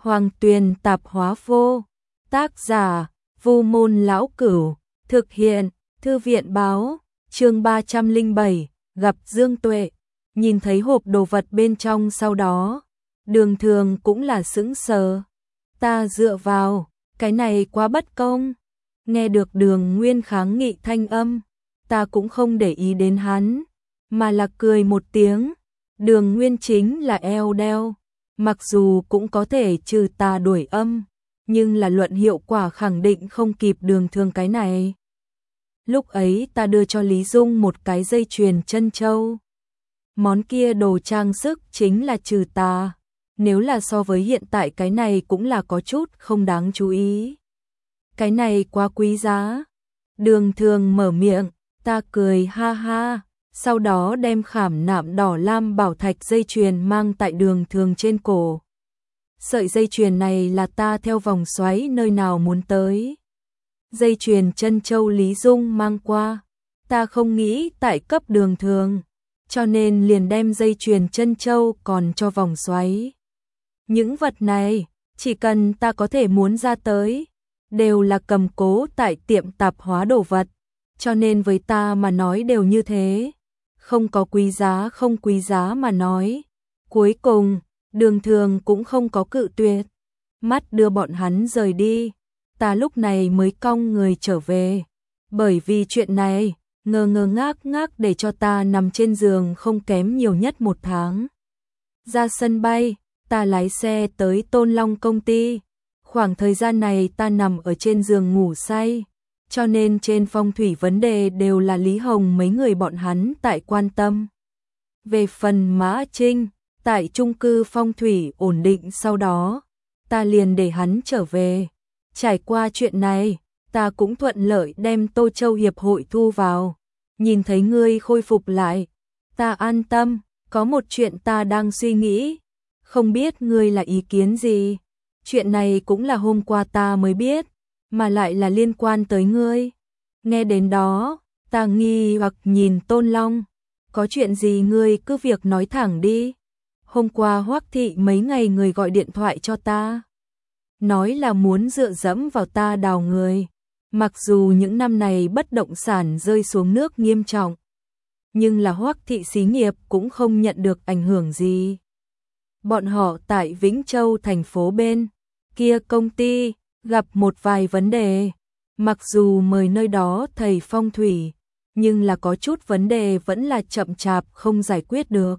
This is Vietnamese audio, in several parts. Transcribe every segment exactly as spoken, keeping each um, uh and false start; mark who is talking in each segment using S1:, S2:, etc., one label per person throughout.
S1: Hoàng Tuyền tạp hóa vô. Tác giả, Vu Môn Lão Cửu. Thực hiện, Thư viện báo. Chương ba trăm lẻ bảy, gặp Dương Tuệ. Nhìn thấy hộp đồ vật bên trong sau đó, Đường Thường cũng là sững sờ. Ta dựa vào, cái này quá bất công. Nghe được Đường Nguyên kháng nghị thanh âm, ta cũng không để ý đến hắn, mà là cười một tiếng. Đường Nguyên chính là eo đeo, mặc dù cũng có thể trừ tà đuổi âm, nhưng là luận hiệu quả khẳng định không kịp Đường Thường cái này. Lúc ấy ta đưa cho Lý Dung một cái dây chuyền chân châu. Món kia đồ trang sức chính là trừ tà, nếu là so với hiện tại cái này cũng là có chút không đáng chú ý. Cái này quá quý giá. Đường Thường mở miệng, ta cười ha ha, sau đó đem khảm nạm đỏ lam bảo thạch dây chuyền mang tại Đường Thường trên cổ. Sợi dây chuyền này là ta theo vòng xoáy nơi nào muốn tới. Dây chuyền chân châu Lý Dung mang qua, ta không nghĩ tại cấp Đường Thường, cho nên liền đem dây chuyền chân châu còn cho vòng xoáy. Những vật này, chỉ cần ta có thể muốn ra tới, đều là cầm cố tại tiệm tạp hóa đồ vật, cho nên với ta mà nói đều như thế, không có quý giá không quý giá mà nói. Cuối cùng, Đường Thường cũng không có cự tuyệt, mắt đưa bọn hắn rời đi, ta lúc này mới cong người trở về, bởi vì chuyện này, ngơ ngơ ngác ngác để cho ta nằm trên giường không kém nhiều nhất một tháng. Ra sân bay, ta lái xe tới Tôn Long công ty. Khoảng thời gian này ta nằm ở trên giường ngủ say, cho nên trên phong thủy vấn đề đều là Lý Hồng mấy người bọn hắn tại quan tâm. Về phần Mã Trinh, tại chung cư phong thủy ổn định sau đó, ta liền để hắn trở về. Trải qua chuyện này, ta cũng thuận lợi đem Tô Châu Hiệp hội thu vào. Nhìn thấy ngươi khôi phục lại, ta an tâm. Có một chuyện ta đang suy nghĩ, không biết ngươi là ý kiến gì. Chuyện này cũng là hôm qua ta mới biết, mà lại là liên quan tới ngươi. Nghe đến đó, ta nghi hoặc nhìn Tôn Long. Có chuyện gì ngươi cứ việc nói thẳng đi. Hôm qua Hoắc Thị mấy ngày người gọi điện thoại cho ta, nói là muốn dựa dẫm vào ta đào người. Mặc dù những năm này bất động sản rơi xuống nước nghiêm trọng, nhưng là Hoắc Thị xí nghiệp cũng không nhận được ảnh hưởng gì. Bọn họ tại Vĩnh Châu thành phố bên kia công ty gặp một vài vấn đề, mặc dù mời nơi đó thầy phong thủy, nhưng là có chút vấn đề vẫn là chậm chạp không giải quyết được.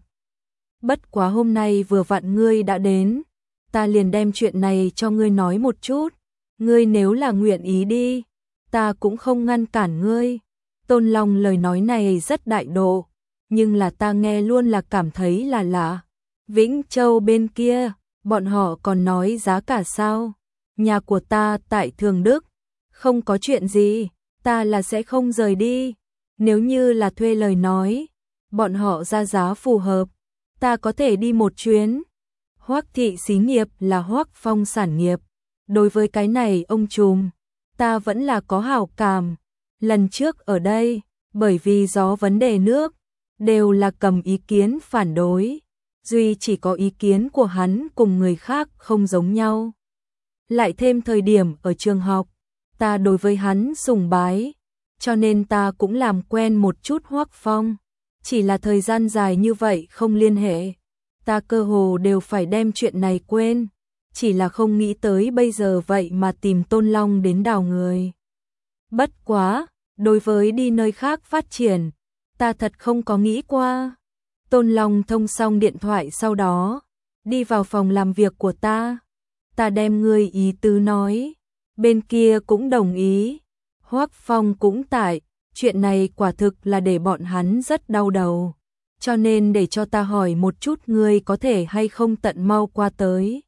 S1: Bất quá hôm nay vừa vặn ngươi đã đến, ta liền đem chuyện này cho ngươi nói một chút, ngươi nếu là nguyện ý đi, ta cũng không ngăn cản ngươi. Tôn Long lời nói này rất đại độ, nhưng là ta nghe luôn là cảm thấy là lạ. Vĩnh Châu bên kia, bọn họ còn nói giá cả sao? Nhà của ta tại Thường Đức, không có chuyện gì, ta là sẽ không rời đi. Nếu như là thuê lời nói, bọn họ ra giá phù hợp, ta có thể đi một chuyến. Hoắc Thị xí nghiệp là Hoắc Phong sản nghiệp, đối với cái này ông trùm, ta vẫn là có hảo cảm. Lần trước ở đây, bởi vì do vấn đề nước, đều là cầm ý kiến phản đối, duy chỉ có ý kiến của hắn cùng người khác không giống nhau. Lại thêm thời điểm ở trường học, ta đối với hắn sùng bái, cho nên ta cũng làm quen một chút Hoắc Phong. Chỉ là thời gian dài như vậy không liên hệ, ta cơ hồ đều phải đem chuyện này quên, chỉ là không nghĩ tới bây giờ vậy mà tìm Tôn Long đến đào người. Bất quá, đối với đi nơi khác phát triển, ta thật không có nghĩ qua. Tôn Long thông xong điện thoại sau đó, đi vào phòng làm việc của ta. Ta đem ngươi ý tứ nói, bên kia cũng đồng ý. Hoắc Phong cũng tại, chuyện này quả thực là để bọn hắn rất đau đầu. Cho nên để cho ta hỏi một chút ngươi có thể hay không tận mau qua tới.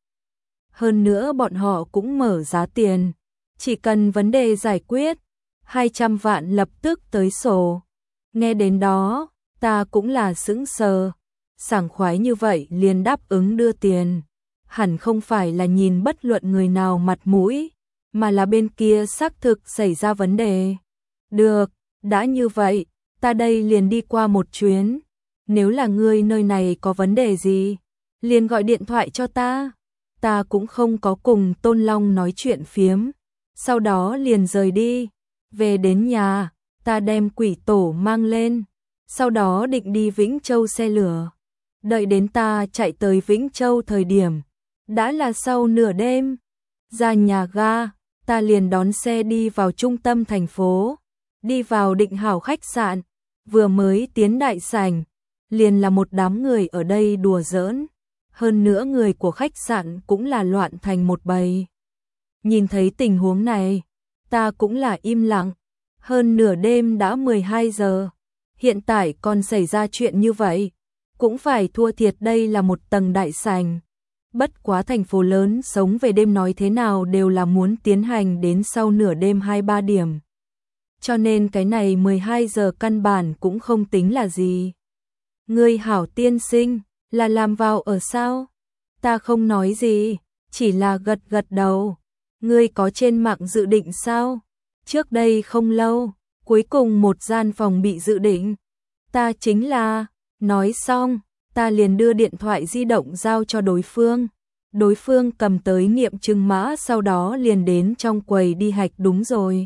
S1: Hơn nữa bọn họ cũng mở giá tiền, chỉ cần vấn đề giải quyết, hai trăm vạn lập tức tới sổ. Nghe đến đó, ta cũng là sững sờ, sảng khoái như vậy liền đáp ứng đưa tiền. Hẳn không phải là nhìn bất luận người nào mặt mũi, mà là bên kia xác thực xảy ra vấn đề. Được, đã như vậy, ta đây liền đi qua một chuyến. Nếu là ngươi nơi này có vấn đề gì, liền gọi điện thoại cho ta. ta cũng không có cùng Tôn Long nói chuyện phiếm, sau đó liền rời đi. Về đến nhà, ta đem quỷ tổ mang lên, sau đó định đi Vĩnh Châu xe lửa. Đợi đến ta chạy tới Vĩnh Châu thời điểm, đã là sau nửa đêm. Ra nhà ga, ta liền đón xe đi vào trung tâm thành phố, đi vào Định Hảo khách sạn, vừa mới tiến đại sảnh, liền là một đám người ở đây đùa giỡn, hơn nữa người của khách sạn cũng là loạn thành một bầy. Nhìn thấy tình huống này, ta cũng là im lặng, hơn nửa đêm đã mười hai giờ, hiện tại còn xảy ra chuyện như vậy, cũng phải thua thiệt đây là một tầng đại sảnh. Bất quá thành phố lớn sống về đêm nói thế nào đều là muốn tiến hành đến sau nửa đêm hai ba điểm. Cho nên cái này mười hai giờ căn bản cũng không tính là gì. Ngươi hảo tiên sinh, là làm vào ở sao? Ta không nói gì, chỉ là gật gật đầu. Ngươi có trên mạng dự định sao? Trước đây không lâu, cuối cùng một gian phòng bị dự định. Ta chính là, nói xong, ta liền đưa điện thoại di động giao cho đối phương. Đối phương cầm tới nghiệm chứng mã sau đó liền đến trong quầy đi hạch đúng rồi.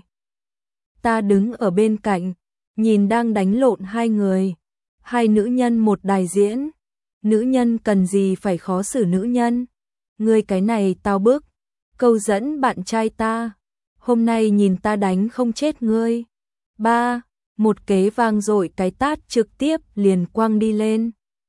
S1: Ta đứng ở bên cạnh, nhìn đang đánh lộn hai người. Hai nữ nhân một đài diễn. Nữ nhân cần gì phải khó xử nữ nhân. Ngươi cái này tao bức. Câu dẫn bạn trai ta. Hôm nay nhìn ta đánh không chết ngươi. Ba, một kế vang dội cái tát trực tiếp liền quăng đi lên.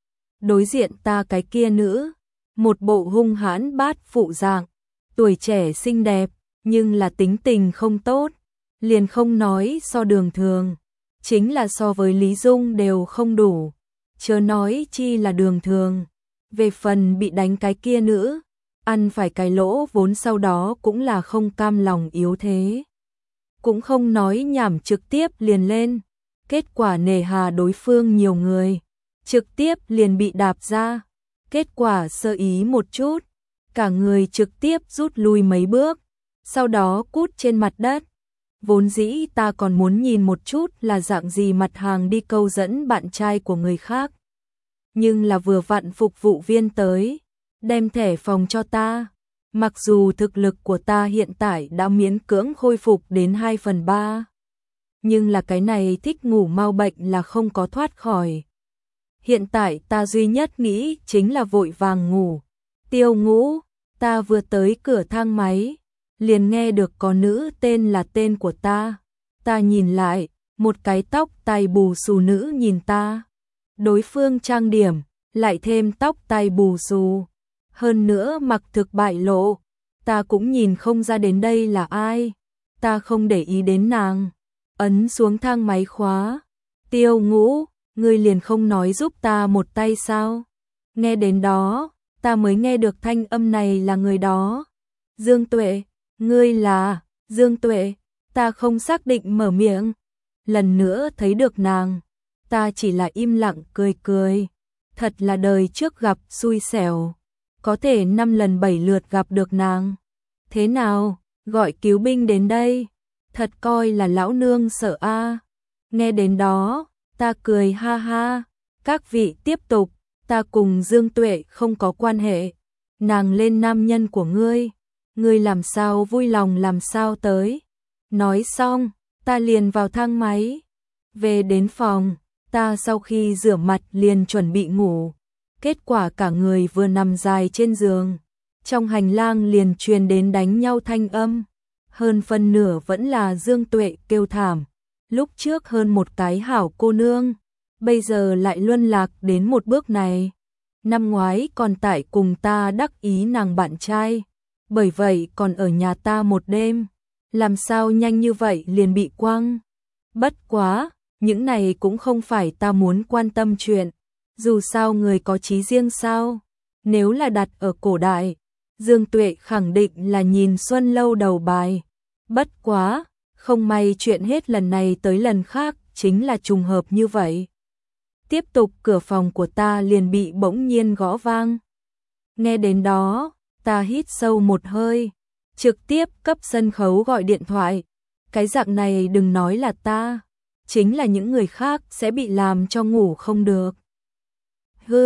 S1: Đối diện ta cái kia nữ, một bộ hung hãn bát phụ dạng, tuổi trẻ xinh đẹp, nhưng là tính tình không tốt, liền không nói so đường thường, chính là so với Lý Dung đều không đủ, chớ nói chi là đường thường. Về phần bị đánh cái kia nữ, ăn phải cái lỗ vốn sau đó cũng là không cam lòng yếu thế. Cũng không nói nhảm trực tiếp liền lên, kết quả nề hà đối phương nhiều người, trực tiếp liền bị đạp ra, kết quả sơ ý một chút, cả người trực tiếp rút lui mấy bước, sau đó cút trên mặt đất. Vốn dĩ ta còn muốn nhìn một chút là dạng gì mặt hàng đi câu dẫn bạn trai của người khác. Nhưng là vừa vặn phục vụ viên tới, đem thẻ phòng cho ta. Mặc dù thực lực của ta hiện tại đã miễn cưỡng khôi phục đến hai phần ba, nhưng là cái này thích ngủ mau bệnh là không có thoát khỏi. Hiện tại ta duy nhất nghĩ chính là vội vàng ngủ. Tiêu Ngũ, ta vừa tới cửa thang máy, liền nghe được có nữ tên là tên của ta. Ta nhìn lại, một cái tóc tai bù xù nữ nhìn ta. Đối phương trang điểm, lại thêm tóc tai bù xù. Hơn nữa mặc thực bại lộ, ta cũng nhìn không ra đến đây là ai. Ta không để ý đến nàng, ấn xuống thang máy khóa. Tiêu Ngũ, ngươi liền không nói giúp ta một tay sao? Nghe đến đó, ta mới nghe được thanh âm này là người đó. Dương Tuệ, ngươi là Dương Tuệ, ta không xác định mở miệng. Lần nữa thấy được nàng, ta chỉ là im lặng cười cười. Thật là đời trước gặp xui xẻo, có thể năm lần bảy lượt gặp được nàng. Thế nào, gọi cứu binh đến đây, thật coi là lão nương sợ a. Nghe đến đó, ta cười ha ha, các vị tiếp tục, ta cùng Dương Tuệ không có quan hệ, nàng lên nam nhân của ngươi, ngươi làm sao vui lòng làm sao tới. Nói xong, ta liền vào thang máy, về đến phòng, ta sau khi rửa mặt liền chuẩn bị ngủ, kết quả cả người vừa nằm dài trên giường, trong hành lang liền truyền đến đánh nhau thanh âm, hơn phân nửa vẫn là Dương Tuệ kêu thảm. Lúc trước hơn một cái hảo cô nương, bây giờ lại luân lạc đến một bước này. Năm ngoái còn tại cùng ta đắc ý nàng bạn trai, bởi vậy còn ở nhà ta một đêm, làm sao nhanh như vậy liền bị quăng. Bất quá, những này cũng không phải ta muốn quan tâm chuyện, dù sao người có chí riêng sao. Nếu là đặt ở cổ đại, Dương Tuệ khẳng định là nhìn Xuân Lâu đầu bài. Bất quá, không may chuyện hết lần này tới lần khác chính là trùng hợp như vậy. Tiếp tục cửa phòng của ta liền bị bỗng nhiên gõ vang. Nghe đến đó, ta hít sâu một hơi, trực tiếp cấp sân khấu gọi điện thoại. Cái dạng này đừng nói là ta, chính là những người khác sẽ bị làm cho ngủ không được. Hừm,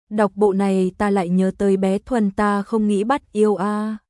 S1: Đọc bộ này ta lại nhớ tới bé Thuần ta không nghĩ bắt yêu a.